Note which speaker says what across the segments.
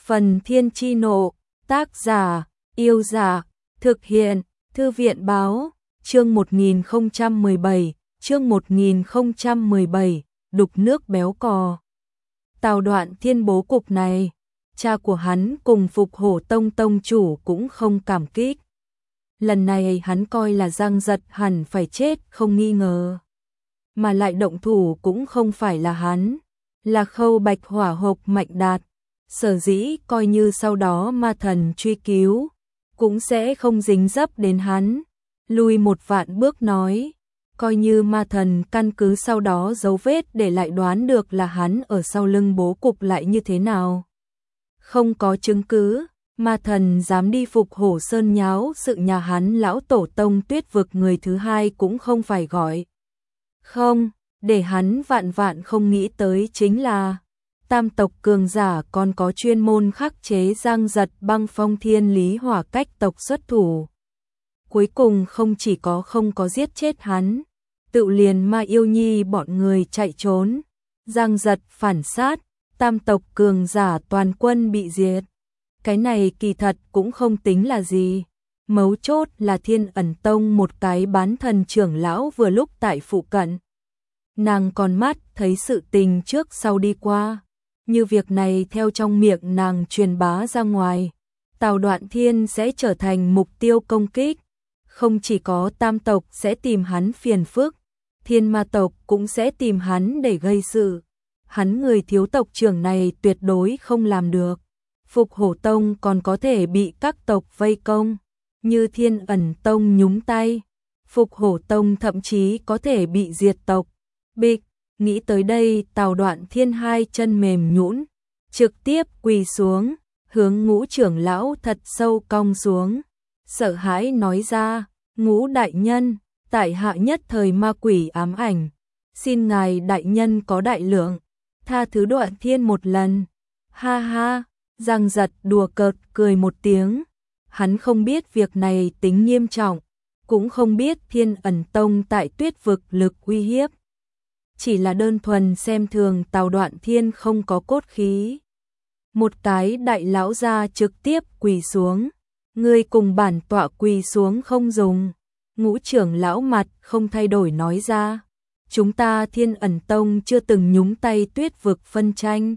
Speaker 1: Phần Thiên Chi Nộ, tác giả, Yêu Giả, thực hiện, Thư viện Báo, chương 1017, đục nước béo cò. Tào Đoạn Thiên bố cục này, cha của hắn cùng Phục Hổ Tông tông chủ cũng không cảm kích. Lần này hắn coi là Giang Giật hẳn phải chết không nghi ngờ. Mà lại động thủ cũng không phải là hắn, là Khâu Bạch Hỏa Hộp Mạnh Đạt. Sở dĩ coi như sau đó ma thần truy cứu, cũng sẽ không dính dấp đến hắn. Lùi một vạn bước nói, coi như ma thần căn cứ sau đó dấu vết để lại đoán được là hắn ở sau lưng bố cục lại như thế nào. Không có chứng cứ, ma thần dám đi Phục Hổ Sơn nháo sự nhà hắn lão tổ tông Tuyết Vực người thứ hai cũng không phải gọi. Không, để hắn vạn vạn không nghĩ tới chính là tam tộc cường giả còn có chuyên môn khắc chế Giang Giật Băng Phong Thiên Lý Hỏa cách tộc xuất thủ. Cuối cùng không chỉ có không có giết chết hắn, tự liền Ma Yêu Nhi bọn người chạy trốn, Giang Giật phản sát, tam tộc cường giả toàn quân bị diệt. Cái này kỳ thật cũng không tính là gì. Mấu chốt là Thiên Ẩn Tông một cái bán thần trưởng lão vừa lúc tại phụ cận. Nàng còn mắt thấy sự tình trước sau đi qua. Như việc này theo trong miệng nàng truyền bá ra ngoài, Tào Đoạn Thiên sẽ trở thành mục tiêu công kích. Không chỉ có tam tộc sẽ tìm hắn phiền phức, thiên ma tộc cũng sẽ tìm hắn để gây sự. Hắn người thiếu tộc trưởng này tuyệt đối không làm được. Phục Hổ Tông còn có thể bị các tộc vây công, như Thiên Ẩn Tông nhúng tay. Phục Hổ Tông thậm chí có thể bị diệt tộc. Bịch, nghĩ tới đây Tào Đoạn Thiên hai chân mềm nhũn, trực tiếp quỳ xuống, hướng Ngũ trưởng lão thật sâu cong xuống. Sợ hãi nói ra, Ngũ đại nhân, tại hạ nhất thời ma quỷ ám ảnh. Xin ngài đại nhân có đại lượng, tha thứ Đoạn Thiên một lần. Ha ha, Giang Giật đùa cợt cười một tiếng. Hắn không biết việc này tính nghiêm trọng, cũng không biết Thiên Ẩn Tông tại Tuyết Vực lực uy hiếp. Chỉ là đơn thuần xem thường Tào Đoạn Thiên không có cốt khí. Một cái đại lão gia trực tiếp quỳ xuống. Ngươi cùng bản tọa quỳ xuống không dùng. Ngũ trưởng lão mặt không thay đổi nói ra. Chúng ta Thiên Ẩn Tông chưa từng nhúng tay Tuyết Vực phân tranh.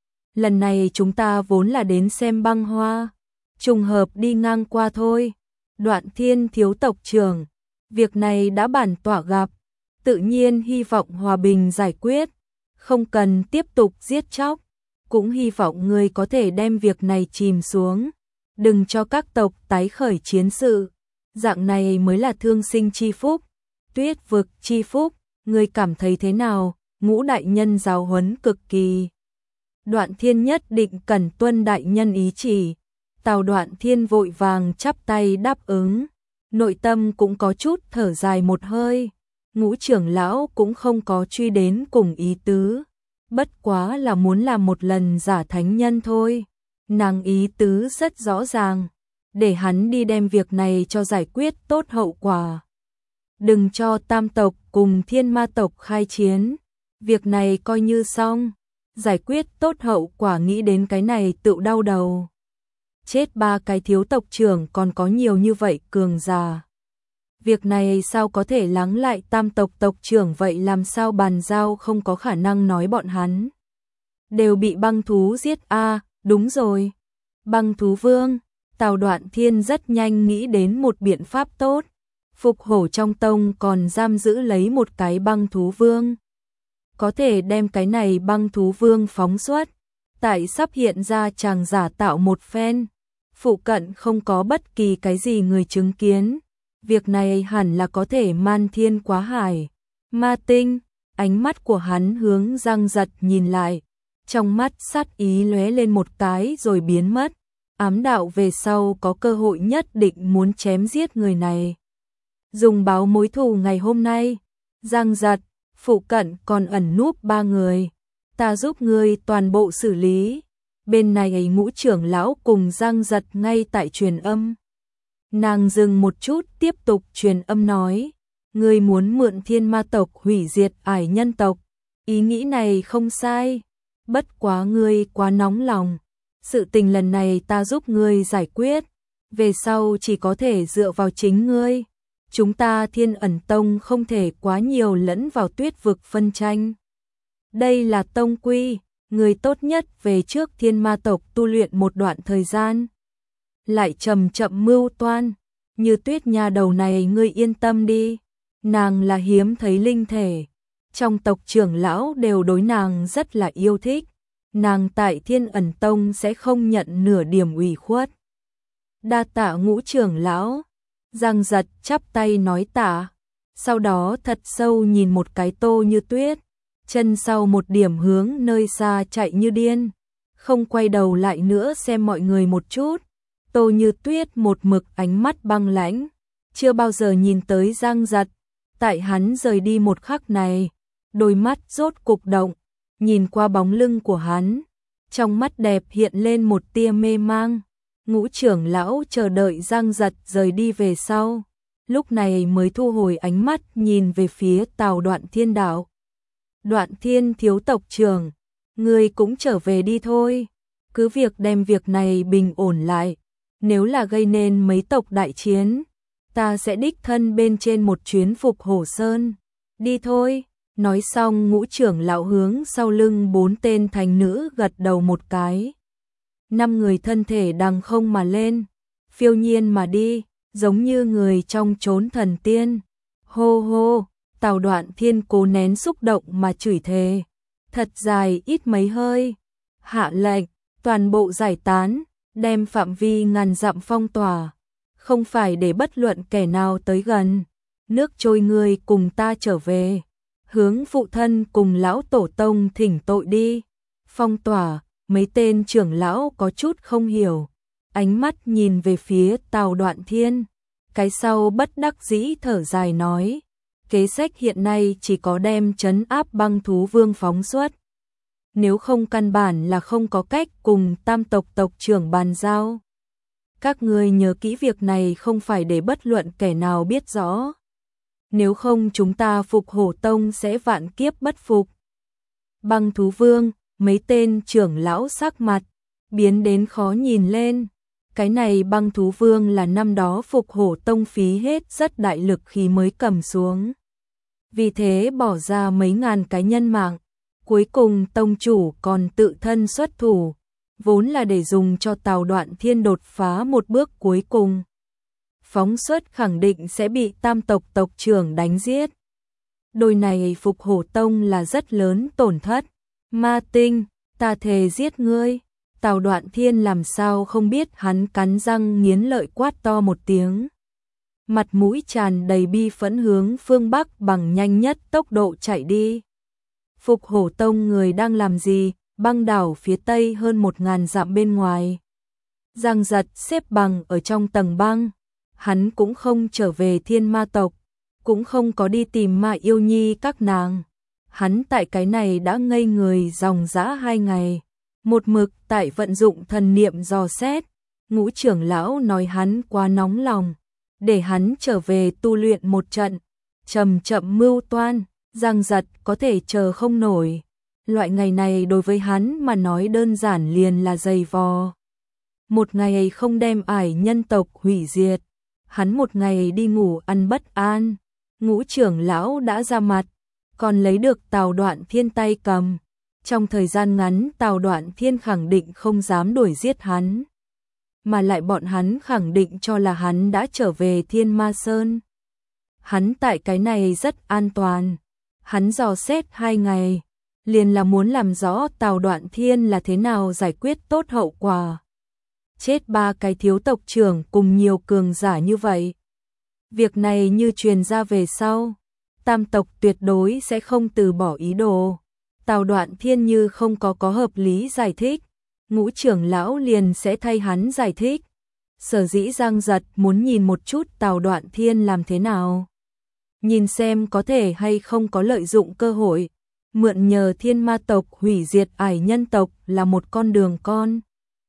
Speaker 1: Lần này chúng ta vốn là đến xem băng hoa, trùng hợp đi ngang qua thôi. Đoạn Thiên thiếu tộc trưởng, việc này đã bản tọa gặp, tự nhiên hy vọng hòa bình giải quyết, không cần tiếp tục giết chóc, cũng hy vọng ngươi có thể đem việc này chìm xuống, đừng cho các tộc tái khởi chiến sự, dạng này mới là thương sinh chi phúc, Tuyết Vực chi phúc, ngươi cảm thấy thế nào? Ngũ đại nhân giáo huấn cực kỳ. Đoạn Thiên nhất định cần tuân đại nhân ý chỉ. Tào Đoạn Thiên vội vàng chắp tay đáp ứng, nội tâm cũng có chút thở dài một hơi. Ngũ trưởng lão cũng không có truy đến cùng ý tứ, bất quá là muốn làm một lần giả thánh nhân thôi. Nàng ý tứ rất rõ ràng, để hắn đi đem việc này cho giải quyết tốt hậu quả. Đừng cho tam tộc cùng thiên ma tộc khai chiến, việc này coi như xong, giải quyết tốt hậu quả nghĩ đến cái này tự đau đầu. Chết ba cái thiếu tộc trưởng còn có nhiều như vậy cường giả. Việc này sao có thể lắng lại tam tộc tộc trưởng vậy làm sao bàn giao không có khả năng nói bọn hắn. Đều bị băng thú giết đúng rồi. Băng thú vương, Tào Đoạn Thiên rất nhanh nghĩ đến một biện pháp tốt. Phục Hổ trong tông còn giam giữ lấy một cái băng thú vương. Có thể đem cái này băng thú vương phóng xuất. Tại sắp hiện ra chàng giả tạo một phen. Phụ cận không có bất kỳ cái gì người chứng kiến. Việc này hẳn là có thể man thiên quá hải. Ma tinh, ánh mắt của hắn hướng Giang Giật nhìn lại. Trong mắt sát ý lóe lên một cái rồi biến mất. Ám đạo về sau có cơ hội nhất định muốn chém giết người này. Dùng báo mối thù ngày hôm nay. Giang Giật, phụ cận còn ẩn núp 3 người. Ta giúp ngươi toàn bộ xử lý. Bên này Ngũ trưởng lão cùng Giang Giật ngay tại truyền âm. Nàng dừng một chút tiếp tục truyền âm nói. Ngươi muốn mượn thiên ma tộc hủy diệt ải nhân tộc. Ý nghĩ này không sai. Bất quá ngươi quá nóng lòng. sự tình lần này ta giúp ngươi giải quyết, về sau chỉ có thể dựa vào chính ngươi. Chúng ta Thiên Ẩn Tông không thể quá nhiều lẫn vào Tuyết vực phân tranh. Đây là tông quy, người tốt nhất về trước Thiên Ma tộc tu luyện một đoạn thời gian. Lại chậm chậm mưu toan, Như Tuyết nhà đầu này ngươi yên tâm đi, nàng là hiếm thấy linh thể. Trong tộc trưởng lão đều đối nàng rất là yêu thích, nàng tại Thiên Ẩn Tông sẽ không nhận nửa điểm ủy khuất. Đa tạ Ngũ trưởng lão. Giang Giật chắp tay nói tạ, sau đó thật sâu nhìn một cái Tô Như Tuyết, chân sau một điểm hướng nơi xa chạy như điên, không quay đầu lại nữa xem mọi người một chút. Tô Như Tuyết một mực ánh mắt băng lãnh, chưa bao giờ nhìn tới Giang Giật, tại hắn rời đi một khắc này, đôi mắt rốt cục động, nhìn qua bóng lưng của hắn, trong mắt đẹp hiện lên một tia mê mang. Ngũ trưởng lão chờ đợi Giang Giật rời đi về sau, lúc này mới thu hồi ánh mắt nhìn về phía Tào Đoạn Thiên đạo. Đoạn Thiên thiếu tộc trưởng, ngươi cũng trở về đi thôi, cứ việc đem việc này bình ổn lại, nếu là gây nên mấy tộc đại chiến, ta sẽ đích thân bên trên một chuyến Phục Hổ Sơn. Đi thôi. Nói xong Ngũ trưởng lão hướng sau lưng 4 tên thành nữ gật đầu một cái. 5 người thân thể đằng không mà lên, phiêu nhiên mà đi, giống như người trong chốn thần tiên. Hô hô, Tào Đoạn Thiên cố nén xúc động mà chửi thề, thật dài ít mấy hơi. Hạ lệnh, toàn bộ giải tán, đem phạm vi ngàn dặm phong tỏa, không phải để bất luận kẻ nào tới gần. Nước trôi người cùng ta trở về, hướng phụ thân cùng lão tổ tông thỉnh tội đi. Phong tỏa. Mấy tên trưởng lão có chút không hiểu, ánh mắt nhìn về phía Tào Đoạn Thiên, cái sau bất đắc dĩ thở dài nói, kế sách hiện nay chỉ có đem trấn áp băng thú vương phóng xuất. Nếu không căn bản là không có cách cùng tam tộc tộc trưởng bàn giao. Các ngươi nhớ kỹ việc này không phải để bất luận kẻ nào biết rõ. Nếu không chúng ta Phục Hổ Tông sẽ vạn kiếp bất phục. Băng thú vương. Mấy tên trưởng lão sắc mặt biến đến khó nhìn lên. Cái này băng thú vương là năm đó Phục Hổ Tông phí hết rất đại lực khi mới cầm xuống. Vì thế bỏ ra mấy ngàn cái nhân mạng. Cuối cùng tông chủ còn tự thân xuất thủ, vốn là để dùng cho Tào Đoạn Thiên đột phá một bước cuối cùng. Phóng xuất khẳng định sẽ bị tam tộc tộc trưởng đánh giết. Đôi này Phục Hổ Tông là rất lớn tổn thất. Ma tinh, ta thề giết ngươi. Tào Đoạn Thiên làm sao không biết, hắn cắn răng nghiến lợi quát to một tiếng. Mặt mũi tràn đầy bi phẫn hướng phương Bắc bằng nhanh nhất tốc độ chạy đi. Phục Hổ Tông người đang làm gì? Băng đảo phía tây hơn 1000 dặm bên ngoài. Giang Giật xếp bằng ở trong tầng băng. Hắn cũng không trở về Thiên Ma tộc, cũng không có đi tìm Ma Yêu Nhi các nàng. Hắn tại cái này đã ngây người dòng dã 2 ngày, một mực tại vận dụng thần niệm dò xét. Ngũ trưởng lão nói hắn quá nóng lòng, để hắn trở về tu luyện một trận, chậm chậm mưu toan. Giang Giật có thể chờ không nổi. Loại ngày này đối với hắn mà nói đơn giản liền là dày vò. Một ngày không đem ải nhân tộc hủy diệt, hắn một ngày đi ngủ ăn bất an. Ngũ trưởng lão đã ra mặt, còn lấy được Tào Đoạn Thiên tay cầm. Trong thời gian ngắn Tào Đoạn Thiên khẳng định không dám đuổi giết hắn, mà lại bọn hắn khẳng định cho là hắn đã trở về Thiên Ma Sơn. Hắn tại cái này rất an toàn. Hắn dò xét 2 ngày, liền là muốn làm rõ Tào Đoạn Thiên là thế nào giải quyết tốt hậu quả. Chết 3 cái thiếu tộc trưởng cùng nhiều cường giả như vậy. Việc này như truyền ra về sau, tam tộc tuyệt đối sẽ không từ bỏ ý đồ. Tào Đoạn Thiên như không có hợp lý giải thích, ngũ trưởng lão liền sẽ thay hắn giải thích. Sở dĩ Giang Giật muốn nhìn một chút Tào Đoạn Thiên làm thế nào, nhìn xem có thể hay không có lợi dụng cơ hội, mượn nhờ Thiên Ma tộc hủy diệt ải nhân tộc là một con đường con.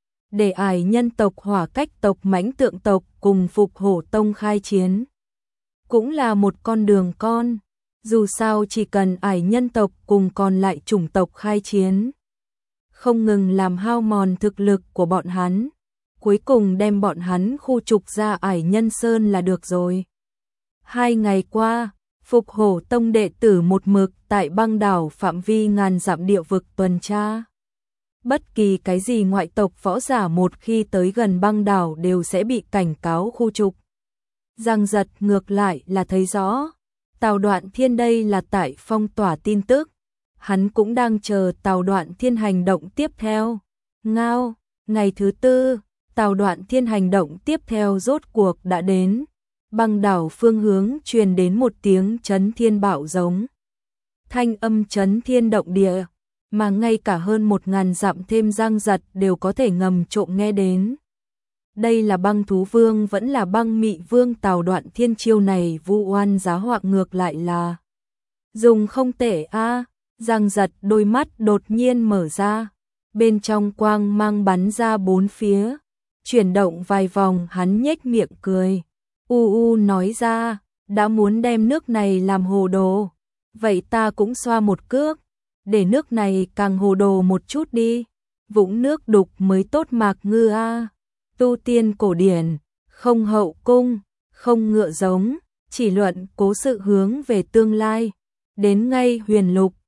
Speaker 1: Để ải nhân tộc Hỏa Cách tộc Mãnh Tượng tộc cùng Phục Hổ Tông khai chiến, cũng là một con đường con. Dù sao chỉ cần ải nhân tộc cùng còn lại chủng tộc khai chiến, không ngừng làm hao mòn thực lực của bọn hắn, cuối cùng đem bọn hắn khu trục ra Ải Nhân Sơn là được rồi. 2 ngày qua, Phục Hổ Tông đệ tử một mực tại băng đảo phạm vi ngàn dặm địa vực tuần tra. Bất kỳ cái gì ngoại tộc võ giả một khi tới gần băng đảo đều sẽ bị cảnh cáo khu trục. Giang Giật ngược lại là thấy rõ, Tào Đoạn Thiên đây là tại phong tỏa tin tức, hắn cũng đang chờ Tào Đoạn Thiên hành động tiếp theo. Ngao, ngày thứ 4, Tào Đoạn Thiên hành động tiếp theo rốt cuộc đã đến. Băng đảo phương hướng truyền đến một tiếng chấn thiên bạo giống. Thanh âm chấn thiên động địa, mà ngay cả hơn 1000 dặm thêm Giang Giật đều có thể ngầm trộm nghe đến. Đây là băng thú vương vẫn là băng mị vương. Tào Đoạn Thiên chiêu này vu oan giá họa ngược lại là dùng không tệ a. Giang Giật đôi mắt đột nhiên mở ra, bên trong quang mang bắn ra bốn phía, chuyển động vài vòng, hắn nhếch miệng cười, nói ra, đã muốn đem nước này làm hồ đồ, vậy ta cũng xoa một cước, để nước này càng hồ đồ một chút đi. Vũng nước đục mới tốt Mạc Ngư a. Tu tiên cổ điển, không hậu cung, không ngựa giống, chỉ luận cố sự hướng về tương lai. Đến ngay huyền lục,